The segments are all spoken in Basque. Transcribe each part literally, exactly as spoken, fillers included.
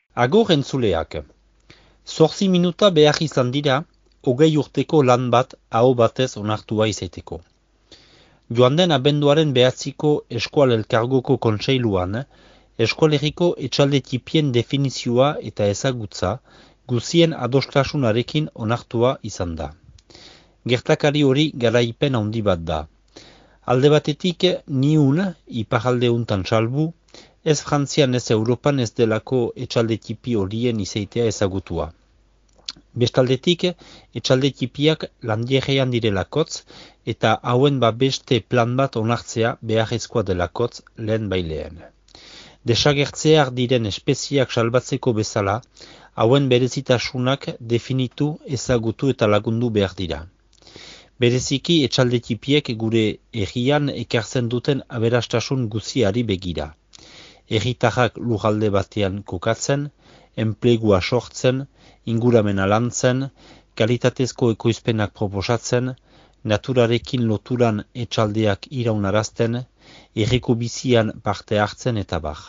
Agur entzuleak. Zortzi minuta behar izan dira, hogei urteko lan bat aho batez onartua izaiteko. Joan den abenduaren behatziko Eskual Elkargoko kontseiluan, eskualeriko etxalde tipien definizioa eta ezagutza guzien adostasunarekin onartua izan da. Gertakari hori garaipen handi bat da. Alde batetik, niun, iparalde untan salbu, ez Frantzian ez Europan ez delako etxalde tipi horien izaitea ezagutua. Bestaldetik, etxalde tipiak landierrean direlakotz eta hauen babeste plan bat onartzea beharrezkoa delakotz lehen baileen. Desagertzear diren espeziak salbatzeko bezala, hauen berezitasunak definitu, ezagutu eta lagundu behar dira. Bereziki etxalde tipiek gure herrian ekartzen duten aberastasun guziari begira. Herritarrak lurralde batean kokatzen, enplegua sortzen, inguramena lantzen, kalitatezko ekoizpenak proposatzen, naturarekin loturan etxaldeak iraunarazten, herriko bizian parte hartzen eta bar.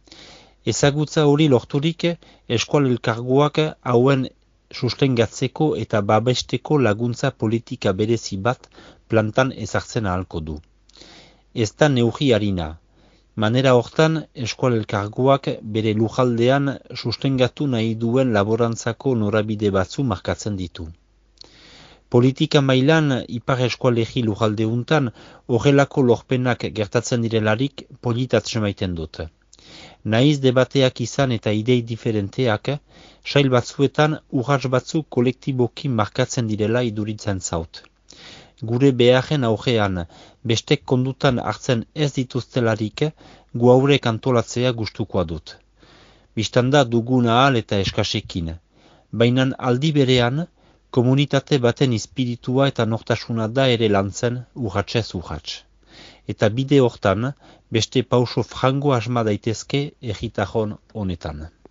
Ezagutza hori lorturik, Eskual Elkargoak hauen sustengatzeko eta babesteko laguntza politika berezi bat plantan ezartzen ahalko du. Ez da neurri harina. Manera hortan, Eskual Elkargoak bere lujaldean sustengatu nahi duen laborantzako norabide batzu markatzen ditu. Politika mailan ipar eskualerri lujalde untan horrelako lorpenak gertatzen direlarik politatzen maiten dut. Naiz debateak izan eta idei diferenteak, sail batzuetan urrats batzu kolektiboki markatzen direla iduritzen zaut. Gure beharren aurrean bestek kondutan hartzen ez dituztelarik, gu haurek antolatzea gustukoa dut. Bistanda dugun ahal eta eskasekin. Bainan aldi berean, komunitate baten espiritua eta nortasuna da ere lantzen urratsez urrats. Eta bide hortan, beste pauso frango asma daitezke herritarron honetan.